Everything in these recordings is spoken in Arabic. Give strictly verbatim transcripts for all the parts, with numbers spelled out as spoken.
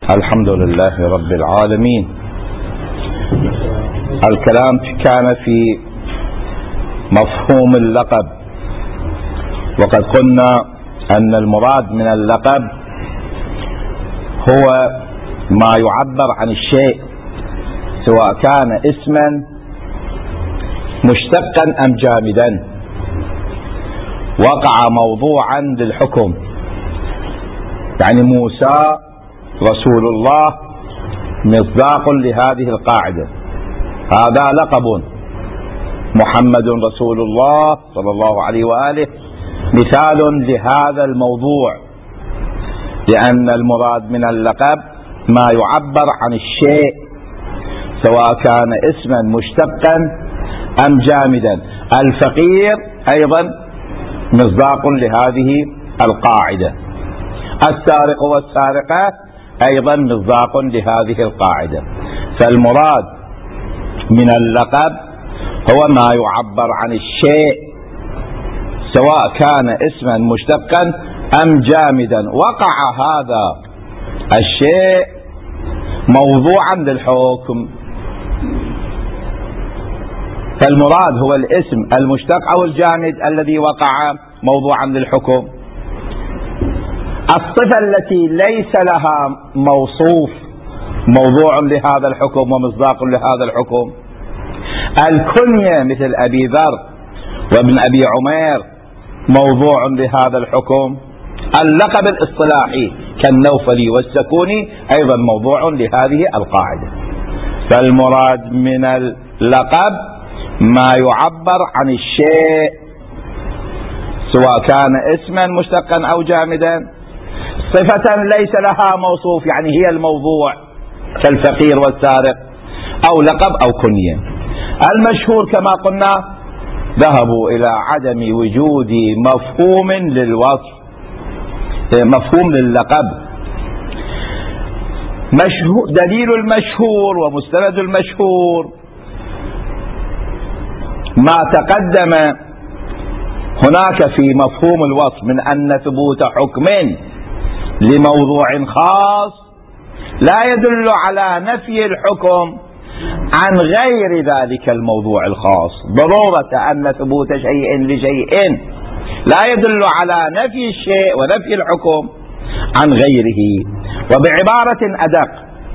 الحمد لله رب العالمين. الكلام كان في مفهوم اللقب، وقد قلنا أن المراد من اللقب هو ما يعبر عن الشيء سواء كان اسما مشتقا أم جامدا وقع موضوعا للحكم. يعني موسى رسول الله مصداق لهذه القاعدة، هذا لقب. محمد رسول الله صلى الله عليه وآله مثال لهذا الموضوع، لأن المراد من اللقب ما يعبر عن الشيء سواء كان اسما مشتقا أم جامدا. الفقير أيضا مصداق لهذه القاعدة، السارق والسارقة أيضا مصداق لهذه القاعدة. فالمراد من اللقب هو ما يعبر عن الشيء سواء كان اسما مشتقا أم جامدا وقع هذا الشيء موضوعا للحكم. فالمراد هو الاسم المشتق أو الجامد الذي وقع موضوعا للحكم. الصفة التي ليس لها موصوف موضوع لهذا الحكم ومصداق لهذا الحكم. الكنية مثل أبي ذر وابن أبي عمير موضوع لهذا الحكم. اللقب الاصطلاحي كالنوفلي والسكوني أيضا موضوع لهذه القاعدة. فالمراد من اللقب ما يعبر عن الشيء سواء كان اسما مشتقا أو جامدا، صفة ليس لها موصوف يعني هي الموضوع كالفقير والسارق، أو لقب أو كنية. المشهور كما قلنا ذهبوا إلى عدم وجود مفهوم للوصف، مفهوم لللقب. مشهور دليل المشهور ومستند المشهور ما تقدم هناك في مفهوم الوصف من أن ثبوت حكم لموضوع خاص لا يدل على نفي الحكم عن غير ذلك الموضوع الخاص. ضرورة أن ثبوت شيء لشيء لا يدل على نفي الشيء ونفي الحكم عن غيره. وبعبارة أدق،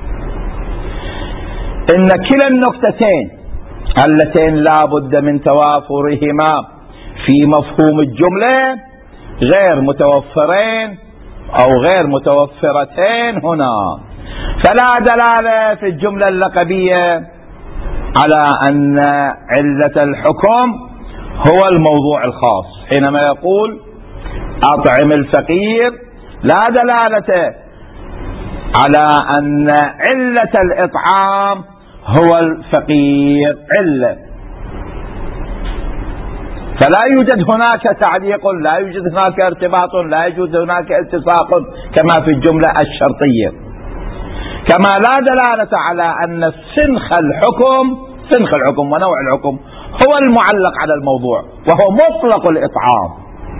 إن كلا النقطتين اللتين لا بد من توافرهما في مفهوم الجملة غير متوفرين أو غير متوفرتين هنا. فلا دلالة في الجملة اللقبية على أن علة الحكم هو الموضوع الخاص. حينما يقول أطعم الفقير لا دلالة على أن علة الإطعام هو الفقير علة. فلا يوجد هناك تعليق، لا يوجد هناك ارتباط، لا يوجد هناك التصاق كما في الجملة الشرطية. كما لا دلالة على أن سنخ الحكم سنخ الحكم ونوع الحكم هو المعلق على الموضوع وهو مطلق الإطعام.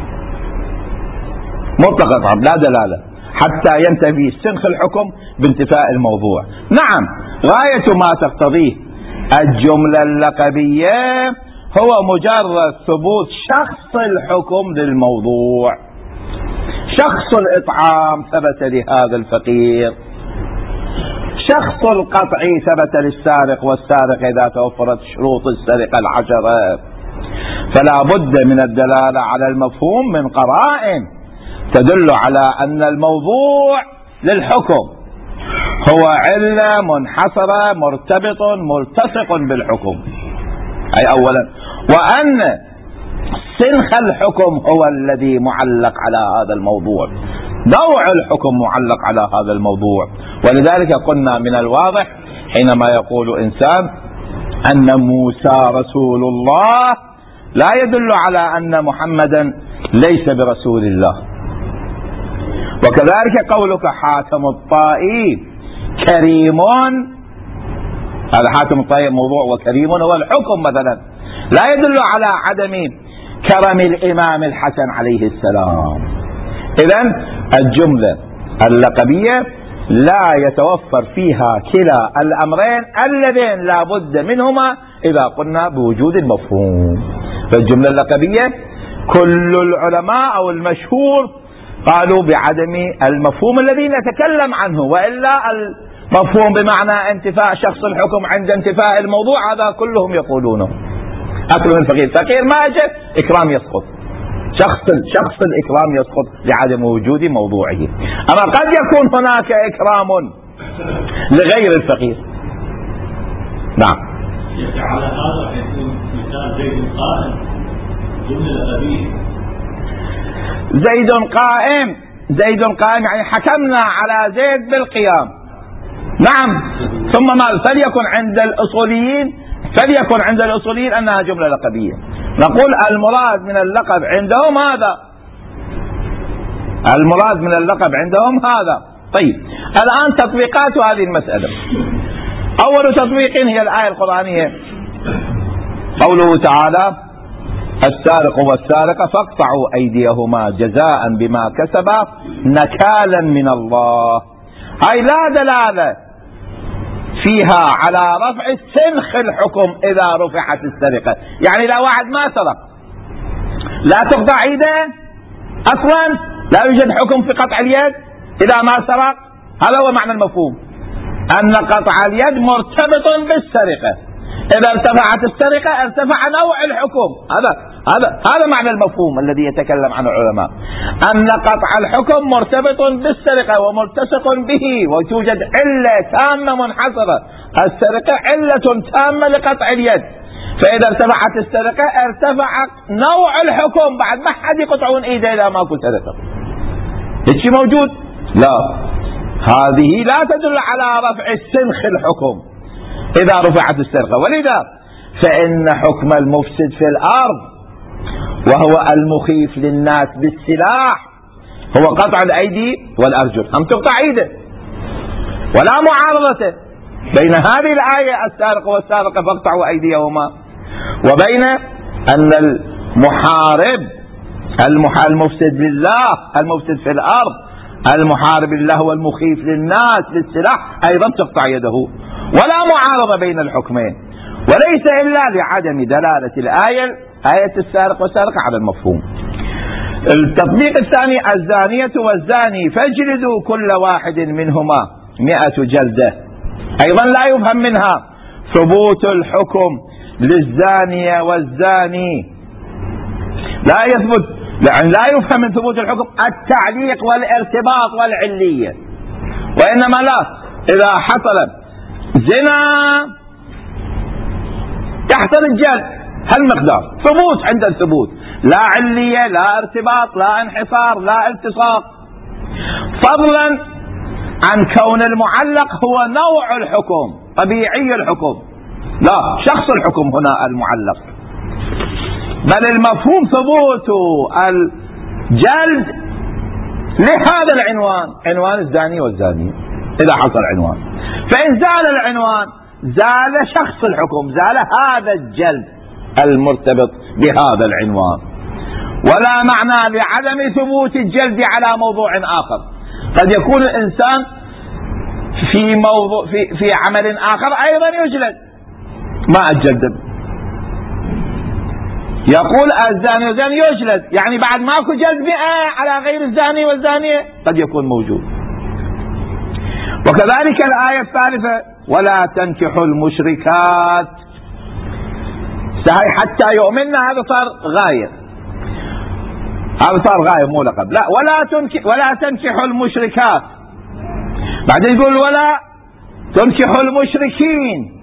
مطلق الإطعام لا دلالة حتى ينتفي سنخ الحكم بانتفاء الموضوع. نعم، غاية ما تقتضيه الجملة اللقبية هو مجرد ثبوت شخص الحكم للموضوع. شخص الإطعام ثبت لهذا الفقير، شخص القطع ثبت للسارق والسارق إذا توفرت شروط السرقة العشرة. فلا بد من الدلالة على المفهوم من قرائن تدل على أن الموضوع للحكم هو علة منحصرة مرتبط ملتصق بالحكم. أي أولا، وأن سنخ الحكم هو الذي معلق على هذا الموضوع، نوع الحكم معلق على هذا الموضوع. ولذلك قلنا من الواضح حينما يقول إنسان أن موسى رسول الله لا يدل على أن محمدا ليس برسول الله. وكذلك قولك حاتم الطائي كريم، هذا حاتم الطائي موضوع وكريم هو الحكم مثلا، لا يدل على عدم كرم الإمام الحسن عليه السلام. إذن الجملة اللقبية لا يتوفر فيها كلا الأمرين اللذين لا بد منهما إذا قلنا بوجود المفهوم. فالجملة اللقبية كل العلماء أو المشهور قالوا بعدم المفهوم الذي نتكلم عنه، وإلا المفهوم بمعنى انتفاء شخص الحكم عند انتفاء الموضوع هذا كلهم يقولونه. أكرم الفقير، فقير ما أجل إكرام يسقط، شخص شخص الإكرام يسقط لعدم وجود موضوعه. أما قد يكون هناك إكرام لغير الفقير. نعم. على هذا يكون مثال زيد قائم جملة لقبية. زيد قائم، زيد قائم يعني حكمنا على زيد بالقيام. نعم. ثم ما فليكن عند الأصوليين فليكن عند الأصوليين أنها جملة لقبية. نقول المراد من اللقب عندهم هذا، المراد من اللقب عندهم هذا. طيب الآن تطبيقات هذه المسألة. أول تطبيق هي الآية القرآنية، قوله تعالى: السارق والسارقة فاقطعوا أيديهما جزاء بما كسبا نكالا من الله. هاي لا دلالة فيها على رفع سنخ الحكم إذا رفعت السرقة، يعني لا واحد ما سرق لا تقطع ايده اصلا، لا يوجد حكم في قطع اليد اذا ما سرق. هذا هو معنى المفهوم، ان قطع اليد مرتبط بالسرقة، اذا ارتفعت السرقة ارتفع نوع الحكم. هذا هذا هذا معنى المفهوم الذي يتكلم عنه العلماء، ان قطع الحكم مرتبط بالسرقة وملتصق به، وتوجد علة تامة منحصرة، السرقة علة تامة لقطع اليد، فإذا ارتفعت السرقة ارتفع نوع الحكم، بعد ما حد يقطعون ايده اذا ماكو سرقة. هيك شيء موجود؟ لا، هذه لا تدل على رفع سنخ الحكم إذا رفعت السرقة. ولذا فإن حكم المفسد في الأرض وهو المخيف للناس بالسلاح هو قطع الأيدي والأرجل، هم تقطع ايده ولا معارضة بين هذه الآية السارق والسارقة فاقطعوا أيديهما وبين أن المحارب المفسد لله المفسد في الأرض المحارب لله والمخيف للناس بالسلاح أيضا تقطع يده، ولا معارضة بين الحكمين، وليس إلا لعدم دلالة الآية آية السارق والسارقة على المفهوم. التطبيق الثاني: الزانية والزاني فاجلدوا كل واحد منهما مئة جلدة. أيضا لا يفهم منها ثبوت الحكم للزانية والزاني، لا يثبت، يعني لا يفهم من ثبوت الحكم التعليق والارتباط والعلية، وإنما لا، إذا حصل زنا يحصل الجلد، هالمقدار ثبوت عند الثبوت، لا علية لا ارتباط لا انحصار لا التصاق، فضلا عن كون المعلق هو نوع الحكم طبيعي الحكم، لا شخص الحكم هنا المعلق، بل المفهوم ثبوت الجلد لهذا العنوان، عنوان الزاني والزانية. إذا حصل عنوان، فإن زال العنوان زال شخص الحكم، زال هذا الجلد المرتبط بهذا العنوان. ولا معنى لعدم ثبوت الجلد على موضوع آخر، قد يكون الإنسان في موضوع في, في عمل آخر أيضا يجلد، ما الجلد يقول الزاني والزاني يجلد، يعني بعد ماكو جلد مئة على غير الزاني والزانية قد يكون موجود. وكذلك الآية الثالثة: ولا تنكحوا المشركات، سهي حتى يؤمن، هذا صار غاية، هذا صار غاية مو لقب، لا، ولا تنكح ولا تنكحوا المشركات، بعدين يقول ولا تنكحوا المشركين.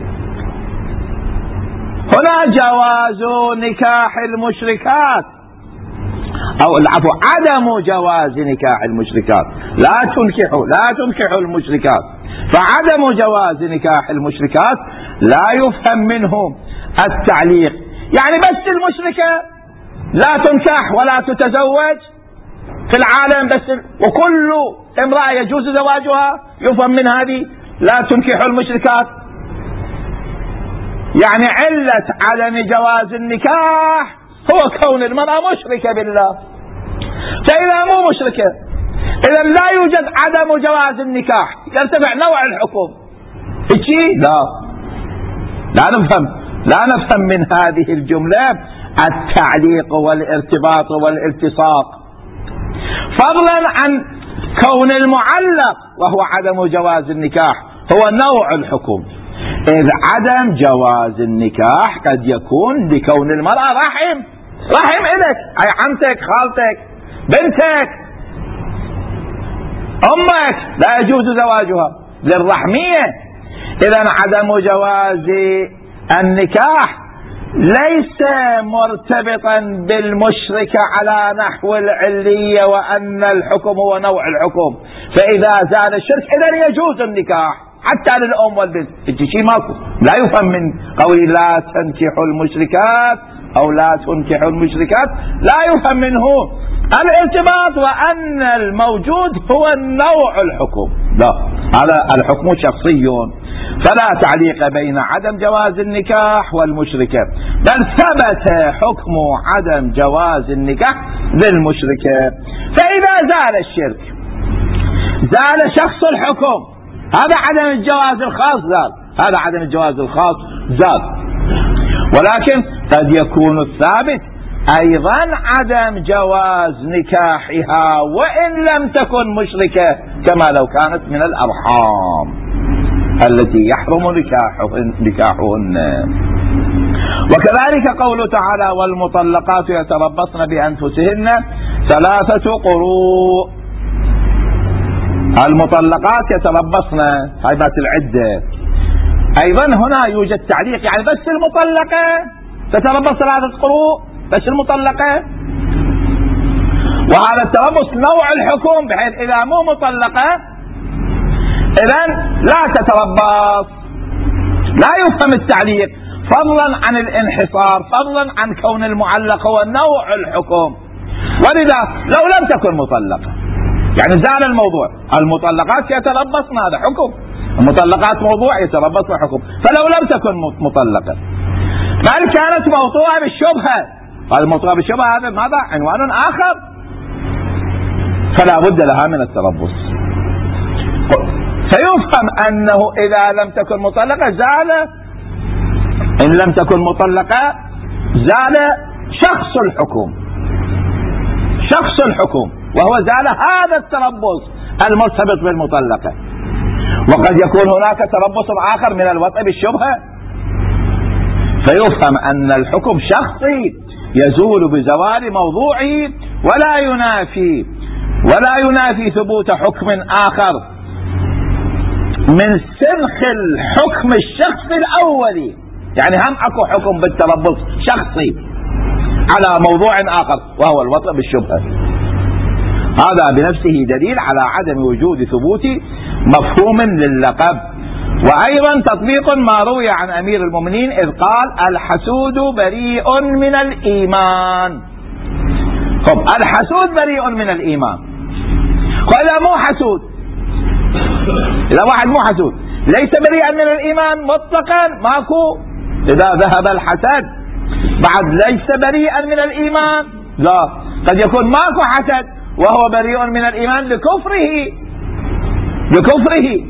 هنا جواز نكاح المشركات، أو العفو عدم جواز نكاح المشركات، لا تنكحوا لا تنكحوا المشركات، فعدم جواز نكاح المشركات لا يفهم منه التعليق، يعني بس المشركة لا تنكح ولا تتزوج في العالم بس، وكل امرأة يجوز زواجها، يفهم من هذه لا تنكحوا المشركات، يعني علة عدم جواز النكاح هو كون المرأة مشركة بالله. فإذا مو مشركة إذا لا يوجد عدم جواز النكاح، يرتفع نوع الحكم. إيشي؟ لا لا نفهم لا نفهم من هذه الجملة التعليق والارتباط والالتصاق، فضلا عن كون المعلق وهو عدم جواز النكاح هو نوع الحكم. إذ عدم جواز النكاح قد يكون لكون المرأة رحم رحم إلك، أي عمتك، خالتك، بنتك، أمك، لا يجوز زواجها للرحمية. إذا عدم جواز النكاح ليس مرتبطا بالمشركة على نحو العلية وأن الحكم هو نوع الحكم، فإذا زال الشرك إذا يجوز النكاح حتى للأم والبنت. شيء ماكو، لا يفهم من قولي لا تنكحوا المشركات أو لا تنكحوا المشركات، لا يفهم منه الارتباط وأن الموجود هو نوع الحكم، لا، هذا الحكم شخصي، فلا تعليق بين عدم جواز النكاح والمشركة، بل ثبت حكم عدم جواز النكاح للمشركة. فإذا زال الشرك زال شخص الحكم، هذا عدم الجواز الخاص زال، هذا عدم الجواز الخاص زال. ولكن قد يكون الثابت أيضا عدم جواز نكاحها وإن لم تكن مشركة، كما لو كانت من الأرحام التي يحرم نكاحهن. وكذلك قوله تعالى والمطلقات يتربصن بأنفسهن ثلاثة قروء، المطلقات يتربصن، هاي بات العدة. أيضا هنا يوجد تعليق، يعني بس المطلقة تتربص ثلاثة قروء، بس المطلقة. وهذا التربص نوع الحكم، بحيث إذا مو مطلقة إذن لا تتربص. لا يفهم التعليق، فضلا عن الانحصار، فضلا عن كون المعلق هو نوع الحكم. ولذا لو لم تكن مطلقة يعني زال الموضوع، المطلقات يتربصن، هذا حكم، المطلقات موضوع يتربصن حكم. فلو لم تكن مطلقة بل كانت موضوعة بالشبهة، هذا الموضوع بالشبهة هذا ماذا؟ عنوان آخر، فلا بد لها من التربص. فيفهم أنه إذا لم تكن مطلقة زال، إن لم تكن مطلقة زال شخص الحكم، شخص الحكم، وهو زال هذا التربص المرتبط بالمطلقة. وقد يكون هناك تربص آخر من الوطء بالشبهة، فيفهم أن الحكم شخصي يزول بزوال موضوعي، ولا ينافي ولا ينافي ثبوت حكم آخر من سنخ الحكم الشخصي الأولي. يعني هم اكو حكم بالتربص شخصي على موضوع آخر وهو الوطء بالشبهة. هذا بنفسه دليل على عدم وجود ثبوت مفهوم لللقب. وأيضا تطبيق ما روي عن أمير المؤمنين إذ قال الحسود بريء من الإيمان. طب الحسود بريء من الإيمان، وإذا مو حسود، إذا واحد مو حسود ليس بريئا من الإيمان مطلقا، ماكو. إذا ذهب الحسد بعد ليس بريئا من الإيمان، لا، قد يكون ماكو حسد وهو بريء من الإيمان لكفره لكفره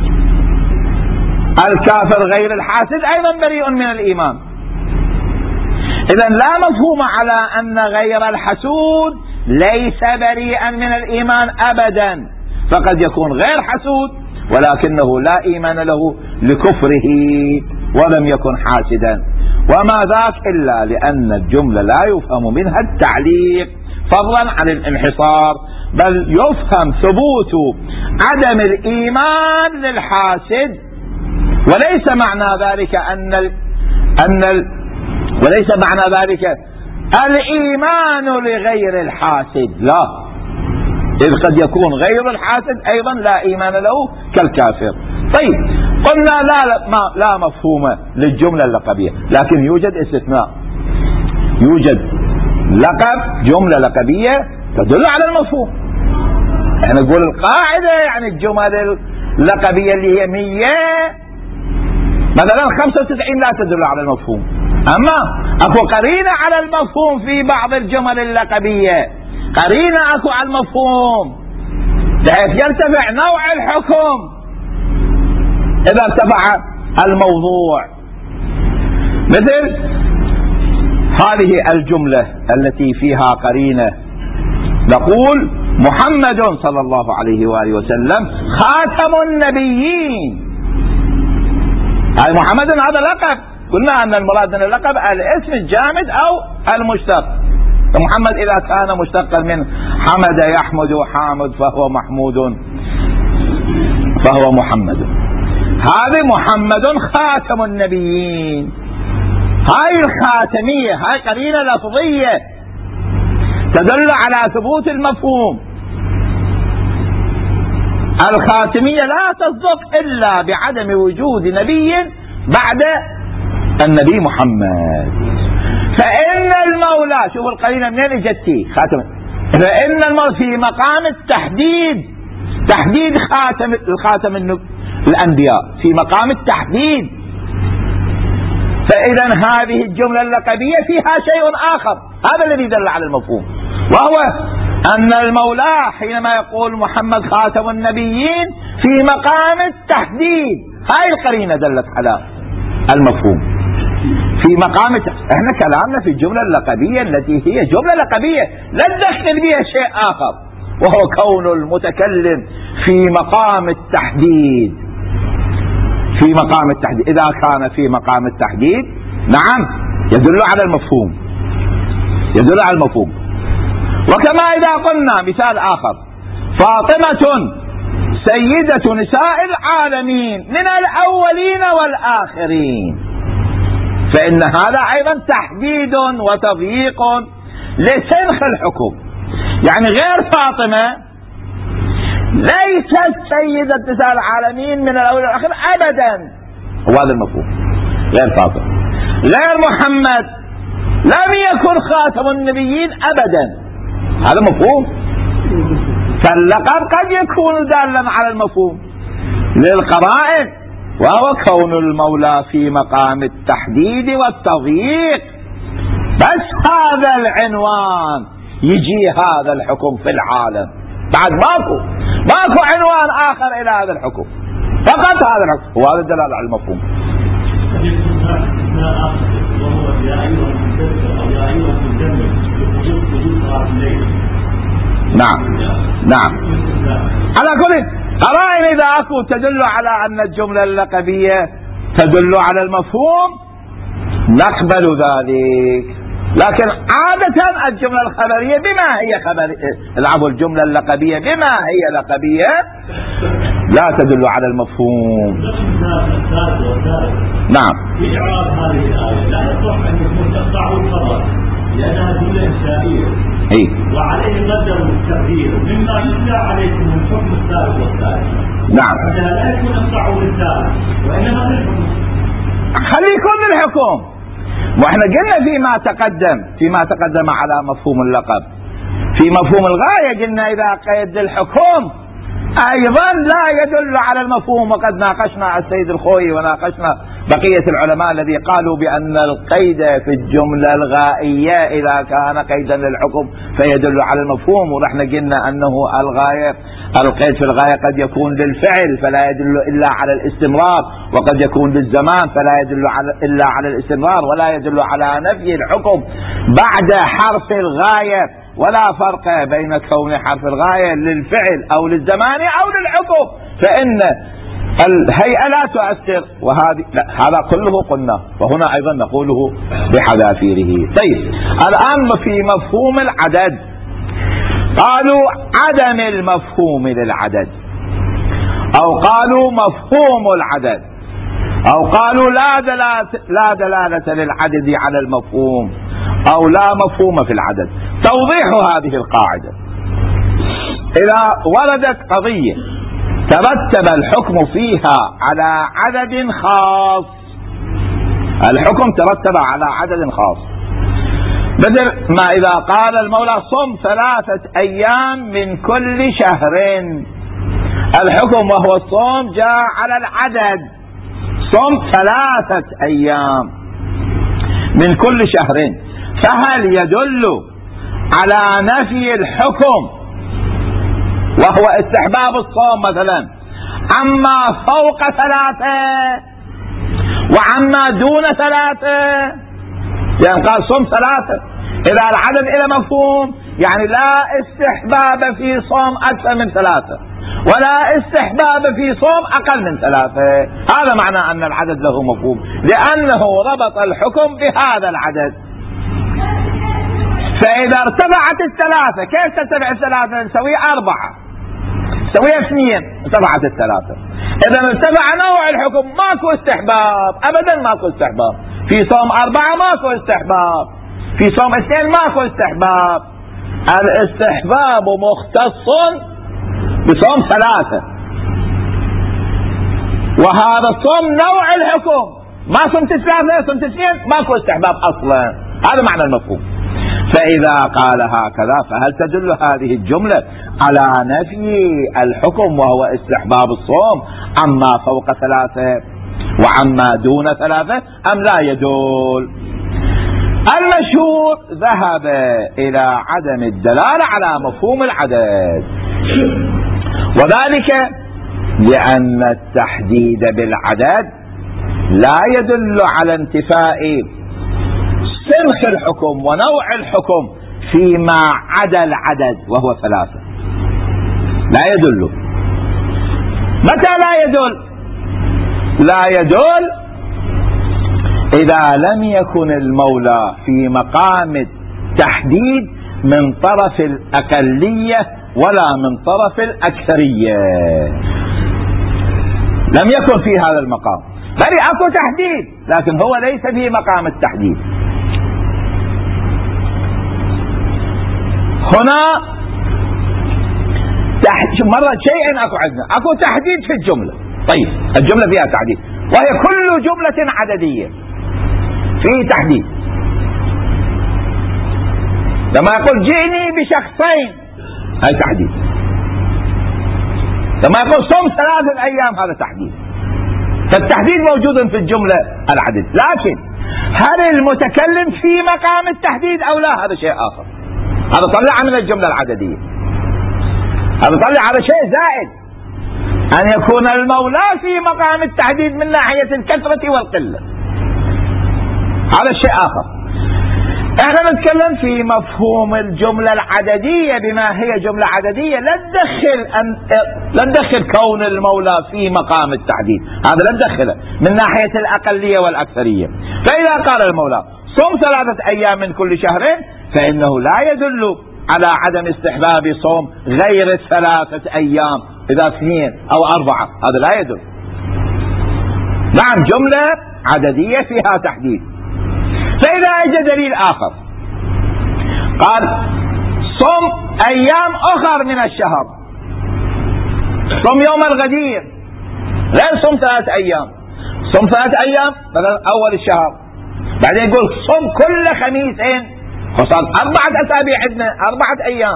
الكافر غير الحاسد أيضا بريء من الإيمان. إذن لا مفهوم على أن غير الحسود ليس بريئا من الإيمان أبدا، فقد يكون غير حسود ولكنه لا إيمان له لكفره ولم يكن حاسدا، وما ذاك إلا لأن الجملة لا يفهم منها التعليق فضلا عن الانحصار، بل يفهم ثبوت عدم الإيمان للحاسد، وليس معنى ذلك أن ال أن ال وليس معنى ذلك الإيمان لغير الحاسد، لا، إذ قد يكون غير الحاسد أيضا لا إيمان له كالكافر. طيب قلنا لا ما لا مفهوم للجملة اللقبية، لكن يوجد استثناء، يوجد لقب جملة لقبية تدل على المفهوم. احنا نقول القاعدة يعني الجمل اللقبية اللي هي مية مثلا خمسة وتسعين لا تدل على المفهوم، أما أكو قرينة على المفهوم في بعض الجمل اللقبية، قرينة أكو على المفهوم. بحيث يرتفع نوع الحكم إذا ارتفع الموضوع. مثل هذه الجملة التي فيها قرينة، نقول محمد صلى الله عليه وآله وسلم خاتم النبيين. هذا محمد هذا لقب، قلنا أن المراد من اللقب الاسم الجامد أو المشتق. محمد إذا كان مشتقا من حمد يحمد حامد فهو محمود فهو محمد. هذا محمد خاتم النبيين. هاي الخاتمية هاي قرينة لفظية تدل على ثبوت المفهوم. الخاتمية لا تصدق إلا بعدم وجود نبي بعد النبي محمد. فإن المولى، شوفوا القرينة منين جتي خاتم، فإن المولى في مقام التحديد، تحديد خاتم الخاتم الأنبياء في مقام التحديد. فإذا هذه الجملة اللقبية فيها شيء آخر، هذا الذي دل على المفهوم، وهو أن المولى حينما يقول محمد خاتم النبيين في مقام التحديد. هاي القرينة دلت على المفهوم في مقام الت... احنا كلامنا في الجملة اللقبية التي هي جملة لقبية لا ندخل بها شيء آخر، وهو كون المتكلم في مقام التحديد. في مقام التحديد، إذا كان في مقام التحديد نعم يدل على المفهوم، يدل على المفهوم. وكما إذا قلنا مثال آخر، فاطمة سيدة نساء العالمين من الأولين والآخرين، فإن هذا أيضا تحديد وتضييق لسنخ الحكم. يعني غير فاطمة ليست سيدة نساء العالمين من الأولين والآخرين أبدا، وهذا المفهوم. غير فاطمة، غير محمد لم يكن خاتم النبيين أبدا، هذا مفهوم. فاللقب قد يكون دالا على المفهوم للقرائن، وهو كون المولى في مقام التحديد والتضييق. بس هذا العنوان يجي هذا الحكم في العالم، بعد ماكو ماكو عنوان آخر إلى هذا الحكم، فقط هذا الحكم، وهذا الدلالة على المفهوم. وهو يا أيها المدثر أو يا أيها المزمل وجود صلاة الليل. نعم نعم. على كل قرائن إذا أكو تدل على أن الجملة اللقبية تدل على المفهوم نقبل ذلك، لكن عادة الجملة الخبرية بما هي خبر العفو الجملة اللقبية بما هي لقبية لا تدل على المفهوم. نعم. في إعراب هذه الآية لا يصح أن يكون تقطع الخبر لأنها جملة إنشائية، إيه؟ وعليه قدر التقدير مما يتلى عليكم من حكم الثالث والثالث. نعم. عندها لا يكون أقطعوا للثالث وإنما للحكم. خليه يكون للحكم. واحنا قلنا فيما تقدم فيما تقدم على مفهوم اللقب، في مفهوم الغاية قلنا إذا قيد الحكم أيضا لا يدل على المفهوم. وقد ناقشنا السيد الخوي وناقشنا بقية العلماء الذي قالوا بأن القيد في الجملة الغائية إذا كان قيدا للحكم فيدل على المفهوم. ونحن قلنا أنه الغاية القيد في الغاية قد يكون للفعل فلا يدل إلا على الاستمرار، وقد يكون للزمان فلا يدل على إلا على الاستمرار، ولا يدل على نفي الحكم بعد حرف الغاية. ولا فرق بين كون حرف الغاية للفعل أو للزمان أو للحكم، فإن الهيئة لا تؤثر. وهذه لا، هذا كله قلنا، وهنا أيضا نقوله بحذافيره. طيب الآن في مفهوم العدد، قالوا عدم المفهوم للعدد، أو قالوا مفهوم العدد، أو قالوا لا دلالة, لا دلالة للعدد على المفهوم، أو لا مفهوم في العدد. توضيح هذه القاعدة: إذا وردت قضية ترتب الحكم فيها على عدد خاص، الحكم ترتب على عدد خاص، بدل ما إذا قال المولى صم ثلاثة أيام من كل شهر، الحكم وهو الصوم جاء على العدد، صم ثلاثة أيام من كل شهر، فهل يدل على نفي الحكم وهو استحباب الصوم مثلا عما فوق ثلاثة وعما دون ثلاثة، يعني قال صوم ثلاثة، إذا العدد إلى مفهوم يعني لا استحباب في صوم أكثر من ثلاثة ولا استحباب في صوم أقل من ثلاثة. هذا معنى أن العدد له مفهوم، لأنه ربط الحكم بهذا العدد. فإذا ارتفعت الثلاثة، كيف ترتفع الثلاثة؟ نسوي أربعة، نسوي اثنين، ارتفعت الثلاثة. إذا ارتفع نوع الحكم ماكو استحباب، أبدا ماكو استحباب. في صوم أربعة ماكو استحباب، في صوم اثنين ماكو استحباب. الاستحباب مختص بصوم ثلاثة، وهذا الصوم نوع الحكم. ما صمت ثلاثة صمت اثنين ماكو استحباب أصلا. هذا معنى المفهوم. فإذا قال هكذا فهل تدل هذه الجملة على نفي الحكم وهو استحباب الصوم عما فوق ثلاثة وعما دون ثلاثة أم لا يدل؟ المشهور ذهب إلى عدم الدلالة على مفهوم العدد، وذلك لأن التحديد بالعدد لا يدل على انتفاء سنخ الحكم ونوع الحكم فيما عدا العدد وهو ثلاثة. لا يدل. متى لا يدل؟ لا يدل إذا لم يكن المولى في مقام التحديد من طرف الأقلية ولا من طرف الأكثرية. لم يكن في هذا المقام، بل أكو تحديد لكن هو ليس في مقام التحديد. هنا مرة شيء أكو عندنا أكو تحديد في الجملة. طيب الجملة فيها تحديد وهي كل جملة عددية في تحديد. لما يقول جئني بشخصين هذا تحديد، لما يقول صم ثلاثة أيام هذا تحديد. فالتحديد موجود في الجملة العدد، لكن هل المتكلم في مقام التحديد أو لا هذا شيء آخر. هذا طلع من الجملة العددية، هذا طلع على شيء زائد، أن يكون المولى في مقام التحديد من ناحية الكثرة والقلة، هذا شيء آخر. احنا نتكلم في مفهوم الجملة العددية بما هي جملة عددية. لا تدخل أن لا تدخل كون المولى في مقام التحديد، هذا لا تدخله من ناحية الأقلية والأكثرية. فإذا قال المولى صوم ثلاثة أيام من كل شهر فإنه لا يدل على عدم استحباب صوم غير الثلاثة أيام إذا اثنين أو أربعة، هذا لا يدل. نعم جملة عددية فيها تحديد. فإذا أجى دليل آخر قال صم أيام أخر من الشهر، صم يوم الغدير، لا صم ثلاثة أيام، صم ثلاثة أيام مثلا أول الشهر، بعدين يقول صم كل خميسين، وصار أربعة أسابيع عندنا أربعة أيام.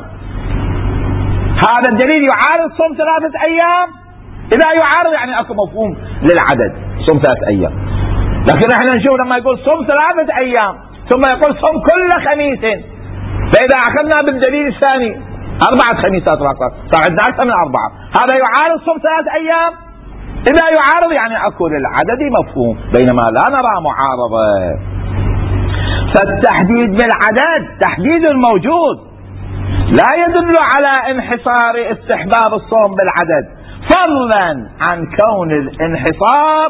هذا الدليل يعارض صم ثلاثة أيام؟ إذا يعارض يعني أكو مفهوم للعدد صم ثلاثة أيام. لكن احنا نشوف لما يقول صم ثلاثة أيام ثم يقول صم كل خميس، فإذا أخذنا بالدليل الثاني أربعة خميسات صار عندنا أكثر من أربعة، هذا يعارض صم ثلاثة أيام؟ إذا يعارض يعني أكو للعدد مفهوم، بينما لا نرى معارضة. فالتحديد بالعدد تحديد موجود لا يدل على انحصار استحباب الصوم بالعدد، فضلا عن كون الانحصار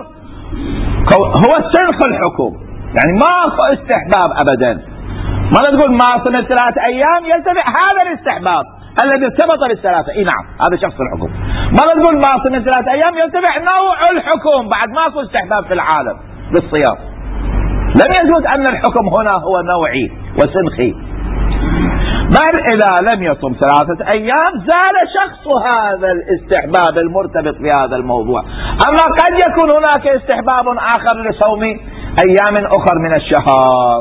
هو سنخ الحكم، يعني ما هو استحباب ابدا. ما تقول ما صمت ثلاثة ايام يلتبع هذا الاستحباب الذي ارتبط بالثلاثة، اي نعم هذا شخص الحكم. ما تقول ما صمت ثلاثة ايام يلتبع نوع الحكم، بعد ماكو استحباب في العالم بالصيام. لم يثبت ان الحكم هنا هو نوعي وسنخي، بل اذا لم يصم ثلاثة ايام زال شخص هذا الاستحباب المرتبط بهذا الموضوع. اما قد يكون هناك استحباب اخر لصوم ايام اخر من الشهر،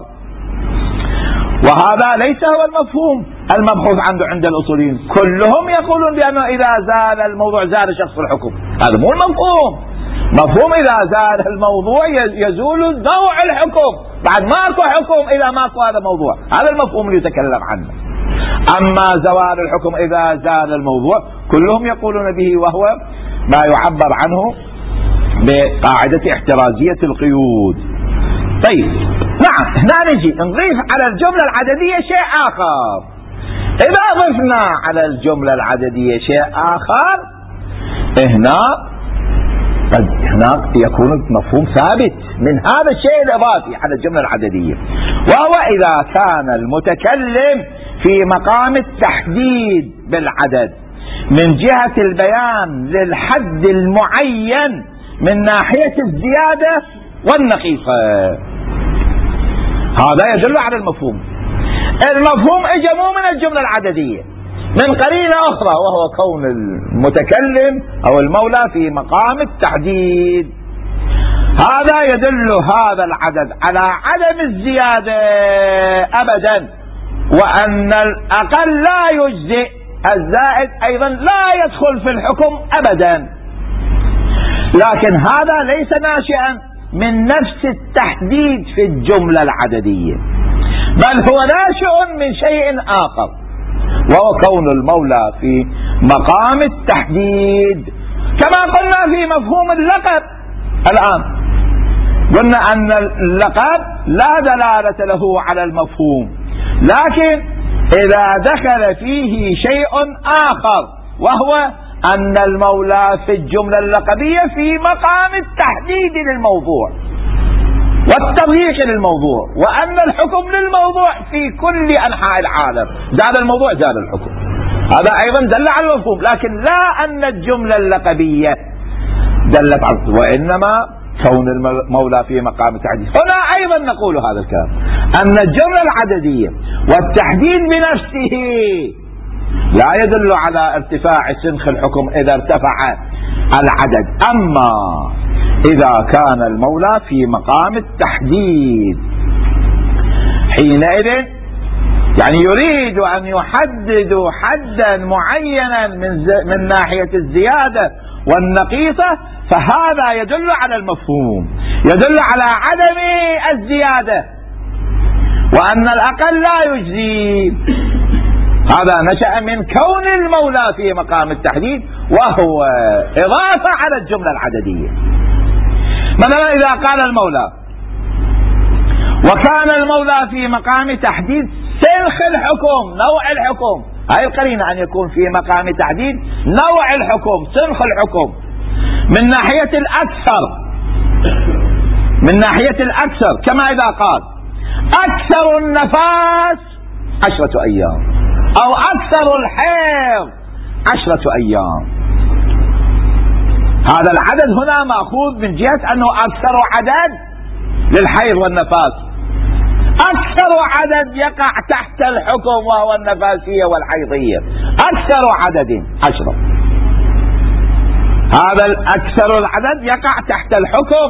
وهذا ليس هو المفهوم المبحوث عنده عند الاصوليين. كلهم يقولون بانه اذا زال الموضوع زال شخص الحكم، هذا مو المفهوم. مفهوم اذا زال الموضوع يزول نوع الحكم، بعد ماكو حكم اذا ماكو هذا موضوع، هذا المفهوم اللي يتكلم عنه. أما زوال الحكم إذا زال الموضوع كلهم يقولون به، وهو ما يعبر عنه بقاعدة احترازية القيود. طيب نعم، هنا نجي نضيف على الجملة العددية شيء آخر. إذا ضفنا على الجملة العددية شيء آخر هنا قد هناك يكون مفهوم ثابت من هذا الشيء الإضافي على الجملة العددية، وهو إذا كان المتكلم في مقام التحديد بالعدد من جهة البيان للحد المعين من ناحية الزيادة والنقيصة. هذا يدل على المفهوم. المفهوم اجى مو من الجملة العددية، من قرينة أخرى، وهو كون المتكلم أو المولى في مقام التحديد. هذا يدل هذا العدد على عدم الزيادة أبدا، وأن الأقل لا يجزئ، الزائد أيضا لا يدخل في الحكم أبدا. لكن هذا ليس ناشئا من نفس التحديد في الجملة العددية، بل هو ناشئ من شيء آخر، وهو كون المولى في مقام التحديد. كما قلنا في مفهوم اللقب الآن، قلنا أن اللقب لا دلالة له على المفهوم، لكن إذا دخل فيه شيء آخر، وهو أن المولى في الجملة اللقبية في مقام التحديد للموضوع والتضييق للموضوع، وأن الحكم للموضوع في كل أنحاء العالم، زاد الموضوع زاد الحكم. هذا أيضا دل على المفهوم، لكن لا أن الجملة اللقبية دلت على، وإنما كون المولى في مقام التحديد. هنا أيضا نقول هذا الكلام، أن الجملة العددية والتحديد بنفسه لا يدل على ارتفاع سنخ الحكم إذا ارتفع العدد، أما إذا كان المولى في مقام التحديد حينئذ يعني يريد أن يحدد حدا معينا من, من ناحية الزيادة والنقيصة، فهذا يدل على المفهوم، يدل على عدم الزيادة، وأن الأقل لا يجزي. هذا نشأ من كون المولى في مقام التحديد، وهو إضافة على الجملة العددية. مثلا إذا قال المولى وكان المولى في مقام تحديد سنخ الحكم، نوع الحكم، هاي القرينة أن يكون في مقام تحديد نوع الحكم، سنخ الحكم، من ناحية الأكثر، من ناحية الأكثر، كما إذا قال أكثر النفاس عشرة أيام، أو أكثر الحيض عشرة أيام. هذا العدد هنا مأخوذ من جهة أنه أكثر عدد للحيض والنفاس، أكثر عدد يقع تحت الحكم وهو النفاسية والحيضية، أكثر عدد عشرة. هذا الأكثر العدد يقع تحت الحكم،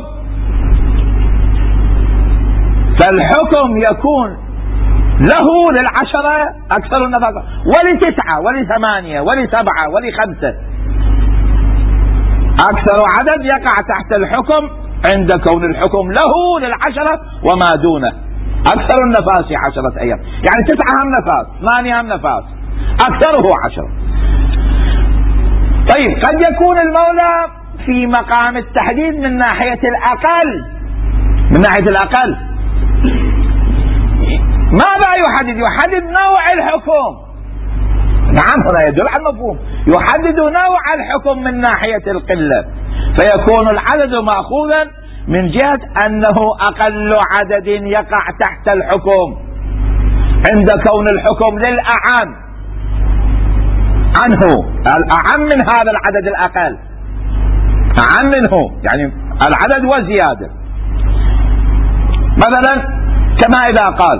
فالحكم يكون له للعشرة أكثر النفاسة، ولتسعة ولثمانية ولسبعة ولخمسة. أكثر عدد يقع تحت الحكم عند كون الحكم له للعشرة وما دونه. أكثر النفاس عشرة أيام، يعني تسعة هم نفاس، ثمانية هم نفاس، أكثره عشرة. طيب قد يكون المولى في مقام التحديد من ناحية الأقل، من ناحية الأقل ماذا يحدد؟ يحدد نوع الحكم. نعم، هنا يدل على المفهوم، يحدد نوع الحكم من ناحية القلة، فيكون العدد مأخوذا من جهة أنه أقل عدد يقع تحت الحكم عند كون الحكم للأعم عنه، الأعم من هذا العدد الأقل، أعم منه، يعني العدد وزيادة. مثلا كما إذا قال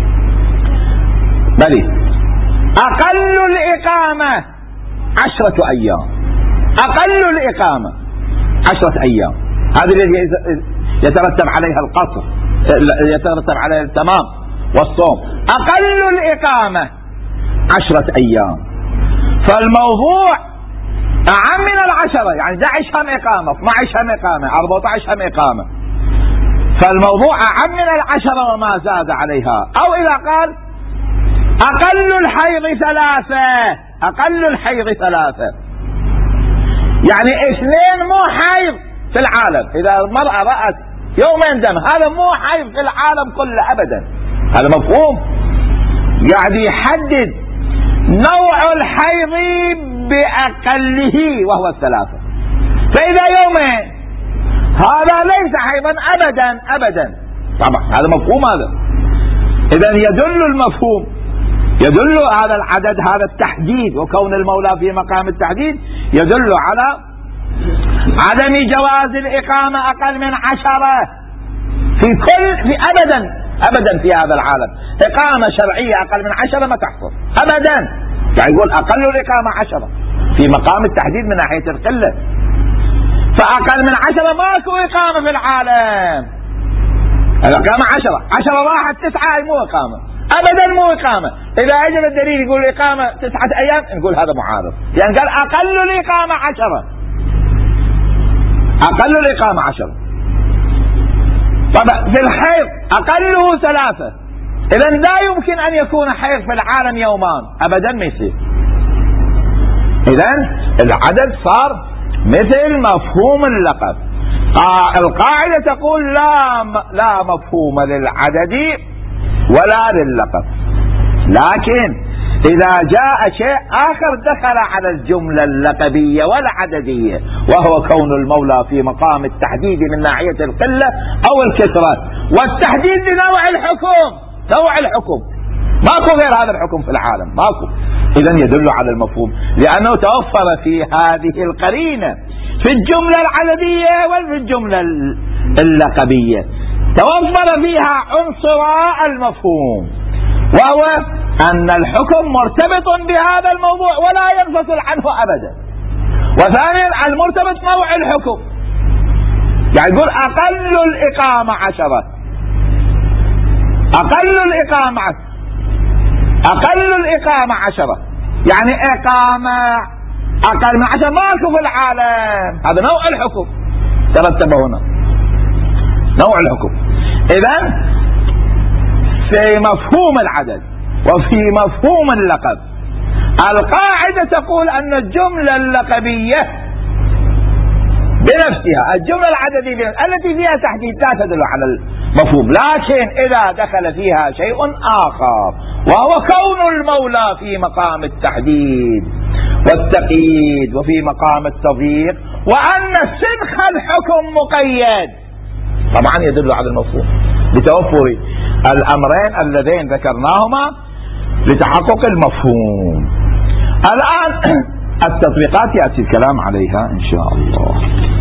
بلي أقل الإقامة عشرة أيام، أقل الإقامة عشرة أيام، هذا الذي يترتب عليها القصر، يترتب عليها التمام والصوم. أقل الإقامة عشرة أيام، فالموضوع أعم من العشرة، يعني احد عشر هم إقامة، اثني عشر هم إقامة، أربعة عشر هم إقامة، فالموضوع أعم من العشرة وما زاد عليها. أو إذا قال أقل الحيض ثلاثة، أقل الحيض ثلاثة، يعني اثنين مو حيض في العالم. إذا المرأة رأت يومين دم هذا مو حيض في العالم كله أبدا. هذا مفهوم، يعني يحدد نوع الحيض بأقله وهو الثلاثة. فإذا يومين هذا ليس حيضا أبدا أبدا، طبعا هذا مفهوم. هذا إذن يدل المفهوم، يدل هذا العدد، هذا التحديد وكون المولى في مقام التحديد يدل على عدم جواز الإقامة أقل من عشرة في كل في أبدا أبدا في هذا العالم. إقامة شرعية أقل من عشرة ما تحصل أبدا، يعني يقول أقل الإقامة عشرة في مقام التحديد من ناحية القلة، فأقل من عشرة ماكو إقامة في العالم. الإقامة عشرة، عشرة راحت تسعة مو إقامة أبدا، مو إقامة. إذا أجل الدليل يقول إقامة تسعة أيام نقول هذا معارض، يعني قال أقل الإقامة عشرة، أقل الإقامة عشرة. طبعا في الحيض أقله ثلاثة، إذن لا يمكن أن يكون حيض في العالم يومان أبدا ما يصير. إذن العدد صار مثل مفهوم اللقب. آه القاعدة تقول لا لا مفهوم للعدد ولا لللقب، لكن إذا جاء شيء آخر دخل على الجملة اللقبية والعددية، وهو كون المولى في مقام التحديد من ناحية القلة أو الكثرة، والتحديد لنوع الحكم، نوع الحكم ماكو غير هذا الحكم في العالم ماكو. إذن يدل على المفهوم، لأنه توفر في هذه القرينة في الجملة العددية وفي الجملة اللقبية، توفر فيها عنصر المفهوم، وهو أن الحكم مرتبط بهذا الموضوع ولا ينفصل عنه أبدا. وثانيا المرتبط نوع الحكم، يعني يقول أقل الإقامة عشرة، أقل الإقامة عشرة، أقل الإقامة عشرة، يعني إقامة أقل من عشرة ماكو في العالم. هذا نوع الحكم ترتب هنا، نوع الحكم. إذن في مفهوم العدد وفي مفهوم اللقب القاعدة تقول أن الجملة اللقبية بنفسها، الجملة العددية التي فيها تحديد لا تدل على المفهوم، لكن إذا دخل فيها شيء آخر وهو كون المولى في مقام التحديد والتقييد وفي مقام التضييق، وأن سنخ الحكم مقيد، طبعا يدل على المفهوم لتوفر الأمرين اللذين ذكرناهما لتحقق المفهوم. الآن التطبيقات يأتي الكلام عليها إن شاء الله.